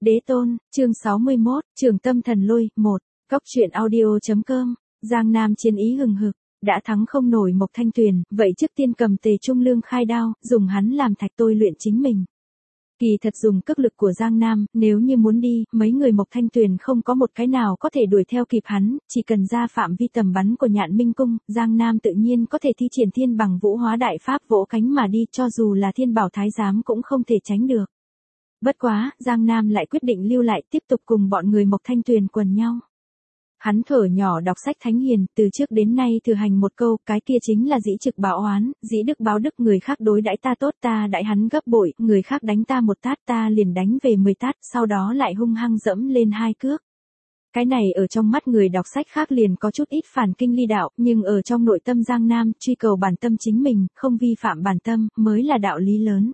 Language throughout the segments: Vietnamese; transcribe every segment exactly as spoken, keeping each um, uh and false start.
Đế tôn, chương sáu mươi mốt, Trường Tâm Thần Lôi, một. Cóc truyện audio.com, Giang Nam chiến ý hừng hực, đã thắng không nổi Mộc Thanh Tuyền, vậy trước tiên cầm Tề Trung Lương khai đao, dùng hắn làm thạch tôi luyện chính mình. Kỳ thật dùng cước lực của Giang Nam, nếu như muốn đi, mấy người Mộc Thanh Tuyền không có một cái nào có thể đuổi theo kịp hắn, chỉ cần ra phạm vi tầm bắn của Nhạn Minh Cung, Giang Nam tự nhiên có thể thi triển thiên bằng vũ hóa đại pháp vỗ cánh mà đi, cho dù là Thiên Bảo Thái Giám cũng không thể tránh được. Bất quá, Giang Nam lại quyết định lưu lại tiếp tục cùng bọn người Mộc Thanh Tuyền quần nhau. Hắn thở nhỏ đọc sách thánh hiền, từ trước đến nay thừa hành một câu, cái kia chính là dĩ trực báo oán, dĩ đức báo đức, người khác đối đãi ta tốt ta đãi hắn gấp bội, người khác đánh ta một tát ta liền đánh về mười tát, sau đó lại hung hăng dẫm lên hai cước. Cái này ở trong mắt người đọc sách khác liền có chút ít phản kinh ly đạo, nhưng ở trong nội tâm Giang Nam, truy cầu bản tâm chính mình, không vi phạm bản tâm, mới là đạo lý lớn.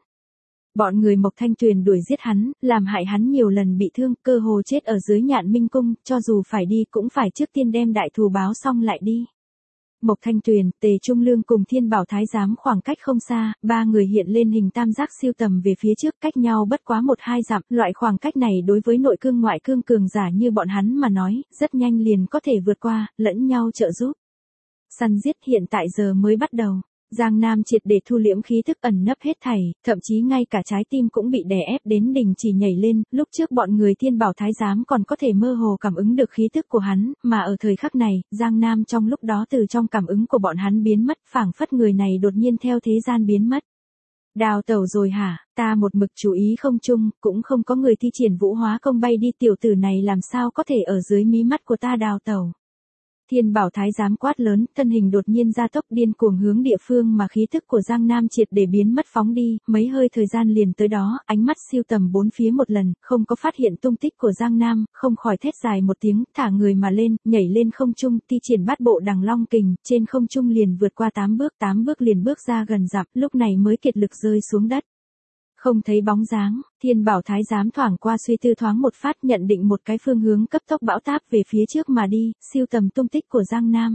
Bọn người Mộc Thanh Tuyền đuổi giết hắn, làm hại hắn nhiều lần bị thương, cơ hồ chết ở dưới Nhạn Minh Cung, cho dù phải đi cũng phải trước tiên đem đại thù báo xong lại đi. Mộc Thanh Tuyền, Tề Trung Lương cùng Thiên Bảo Thái Giám khoảng cách không xa, ba người hiện lên hình tam giác siêu tầm về phía trước, cách nhau bất quá một hai dặm, loại khoảng cách này đối với nội cương ngoại cương cường giả như bọn hắn mà nói, rất nhanh liền có thể vượt qua, lẫn nhau trợ giúp. Săn giết hiện tại giờ mới bắt đầu. Giang Nam triệt để thu liễm khí thức ẩn nấp hết thảy, thậm chí ngay cả trái tim cũng bị đè ép đến đỉnh chỉ nhảy lên, lúc trước bọn người Thiên Bảo Thái Giám còn có thể mơ hồ cảm ứng được khí thức của hắn, mà ở thời khắc này, Giang Nam trong lúc đó từ trong cảm ứng của bọn hắn biến mất, phảng phất người này đột nhiên theo thế gian biến mất. Đào tẩu rồi hả, ta một mực chú ý không chung, cũng không có người thi triển vũ hóa công bay đi, tiểu tử này làm sao có thể ở dưới mí mắt của ta đào tẩu. Thiên Bảo Thái Giám quát lớn, thân hình đột nhiên gia tốc điên cuồng hướng địa phương mà khí thức của Giang Nam triệt để biến mất phóng đi, mấy hơi thời gian liền tới đó, ánh mắt siêu tầm bốn phía một lần, không có phát hiện tung tích của Giang Nam, không khỏi thét dài một tiếng, thả người mà lên, nhảy lên không trung, thi triển bát bộ đằng long kình, trên không trung liền vượt qua tám bước, tám bước liền bước ra gần dặm, lúc này mới kiệt lực rơi xuống đất. Không thấy bóng dáng, Thiên Bảo Thái Giám thoảng qua suy tư thoáng một phát, nhận định một cái phương hướng cấp tốc bão táp về phía trước mà đi, siêu tầm tung tích của Giang Nam.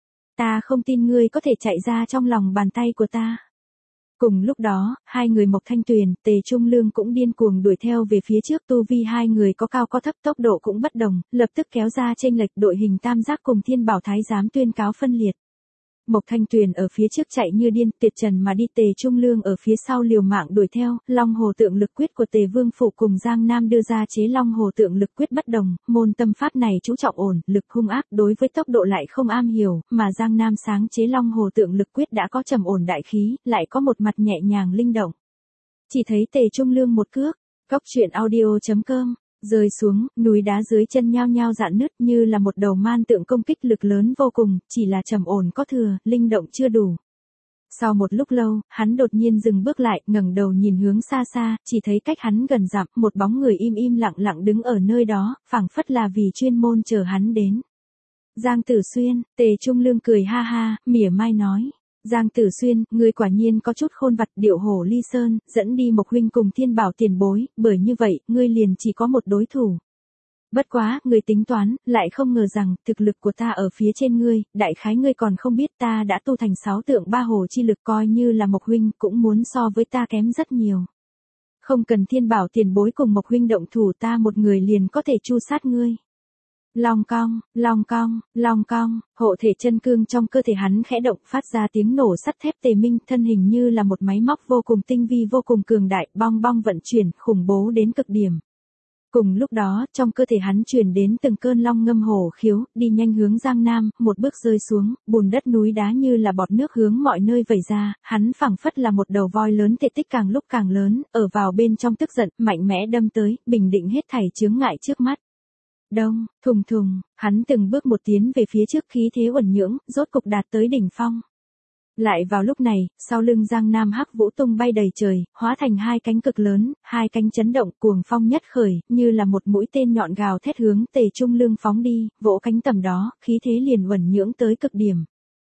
Ta không tin ngươi có thể chạy ra trong lòng bàn tay của ta. Cùng lúc đó, hai người Mộc Thanh Tuyền, Tề Trung Lương cũng điên cuồng đuổi theo về phía trước, tu vi hai người có cao có thấp, tốc độ cũng bất đồng, lập tức kéo ra chênh lệch, đội hình tam giác cùng Thiên Bảo Thái Giám tuyên cáo phân liệt. Mộc Thanh Tuyền ở phía trước chạy như điên, tuyệt trần mà đi, Tề Trung Lương ở phía sau liều mạng đuổi theo, Long Hồ Tượng Lực Quyết của Tề Vương Phủ cùng Giang Nam đưa ra chế Long Hồ Tượng Lực Quyết bất đồng, môn tâm pháp này chú trọng ổn, lực hung ác, đối với tốc độ lại không am hiểu, mà Giang Nam sáng chế Long Hồ Tượng Lực Quyết đã có trầm ổn đại khí, lại có một mặt nhẹ nhàng linh động. Chỉ thấy Tề Trung Lương một cước, cóc truyện audio.com rơi xuống, núi đá dưới chân nhao nhao rạn nứt như là một đầu man tượng, công kích lực lớn vô cùng, chỉ là trầm ổn có thừa, linh động chưa đủ. Sau một lúc lâu, hắn đột nhiên dừng bước lại, ngẩng đầu nhìn hướng xa xa, chỉ thấy cách hắn gần dặm, một bóng người im im lặng lặng đứng ở nơi đó, phảng phất là vì chuyên môn chờ hắn đến. Giang Tử Xuyên, Tề Trung Lương cười ha ha, mỉa mai nói. Giang Tử Xuyên, ngươi quả nhiên có chút khôn vặt, điệu hổ ly sơn, dẫn đi Mộc huynh cùng Thiên Bảo tiền bối, bởi như vậy, ngươi liền chỉ có một đối thủ. Bất quá, ngươi tính toán, lại không ngờ rằng, thực lực của ta ở phía trên ngươi, đại khái ngươi còn không biết ta đã tu thành sáu tượng ba hồ chi lực, coi như là Mộc huynh, cũng muốn so với ta kém rất nhiều. Không cần Thiên Bảo tiền bối cùng Mộc huynh động thủ, ta một người liền có thể tru sát ngươi. Long cong, long cong, long cong, hộ thể chân cương trong cơ thể hắn khẽ động, phát ra tiếng nổ sắt thép, Tề Minh thân hình như là một máy móc vô cùng tinh vi vô cùng cường đại, bong bong vận chuyển, khủng bố đến cực điểm. Cùng lúc đó, trong cơ thể hắn truyền đến từng cơn long ngâm hổ khiếu, đi nhanh hướng Giang Nam, một bước rơi xuống, bùn đất núi đá như là bọt nước hướng mọi nơi vẩy ra, hắn phảng phất là một đầu voi lớn, thể tích càng lúc càng lớn, ở vào bên trong tức giận, mạnh mẽ đâm tới, bình định hết thảy chướng ngại trước mắt. Đông, thùng thùng, hắn từng bước một tiến về phía trước, khí thế uẩn nhưỡng, rốt cục đạt tới đỉnh phong. Lại vào lúc này, sau lưng Giang Nam hắc vũ tung bay đầy trời, hóa thành hai cánh cực lớn, hai cánh chấn động, cuồng phong nhất khởi, như là một mũi tên nhọn gào thét hướng Tề Trung Lương phóng đi, vỗ cánh tầm đó, khí thế liền uẩn nhưỡng tới cực điểm.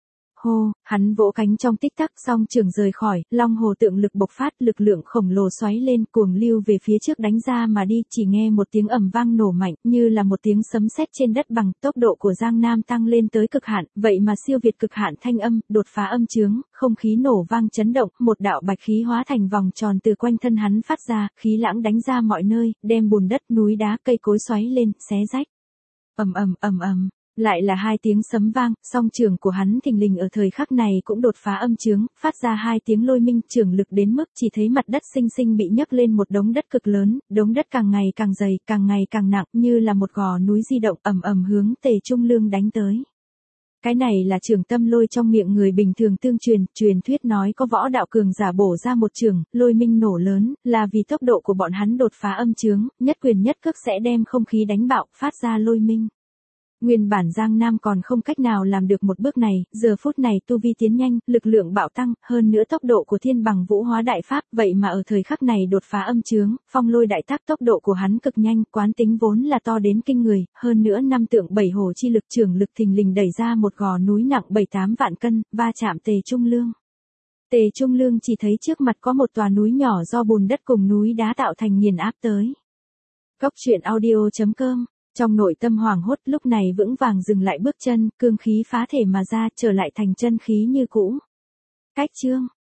Hô, hắn vỗ cánh trong tích tắc, song trường rời khỏi, long hồ tượng lực bộc phát, lực lượng khổng lồ xoáy lên, cuồng lưu về phía trước đánh ra mà đi, chỉ nghe một tiếng ầm vang nổ mạnh, như là một tiếng sấm sét trên đất bằng, tốc độ của Giang Nam tăng lên tới cực hạn, vậy mà siêu việt cực hạn thanh âm, đột phá âm chướng, không khí nổ vang chấn động, một đạo bạch khí hóa thành vòng tròn từ quanh thân hắn phát ra, khí lãng đánh ra mọi nơi, đem bùn đất, núi đá, cây cối xoáy lên, xé rách. Ầm ầm ầm ầm. Lại là hai tiếng sấm vang, song trường của hắn thình lình ở thời khắc này cũng đột phá âm chướng, phát ra hai tiếng lôi minh, trường lực đến mức chỉ thấy mặt đất xinh xinh bị nhấc lên một đống đất cực lớn, đống đất càng ngày càng dày, càng ngày càng nặng, như là một gò núi di động ầm ầm hướng Tề Trung Lương đánh tới. Cái này là trường tâm lôi trong miệng người bình thường tương truyền, truyền thuyết nói có võ đạo cường giả bổ ra một trường, lôi minh nổ lớn, là vì tốc độ của bọn hắn đột phá âm chướng, nhất quyền nhất cước sẽ đem không khí đánh bạo, phát ra lôi minh. Nguyên bản Giang Nam còn không cách nào làm được một bước này, giờ phút này tu vi tiến nhanh, lực lượng bạo tăng, hơn nữa tốc độ của thiên bằng vũ hóa đại pháp, vậy mà ở thời khắc này đột phá âm chướng, phong lôi đại tác tốc độ của hắn cực nhanh, quán tính vốn là to đến kinh người, hơn nữa năm tượng bảy hồ chi lực trưởng lực thình lình đẩy ra một gò núi nặng bảy tám vạn cân, va chạm Tề Trung Lương. Tề Trung Lương chỉ thấy trước mặt có một tòa núi nhỏ do bùn đất cùng núi đá tạo thành nghiền áp tới. Cốc truyện audio chấm com. Trong nội tâm hoảng hốt lúc này vững vàng dừng lại bước chân, cương khí phá thể mà ra, trở lại thành chân khí như cũ. Cách chương.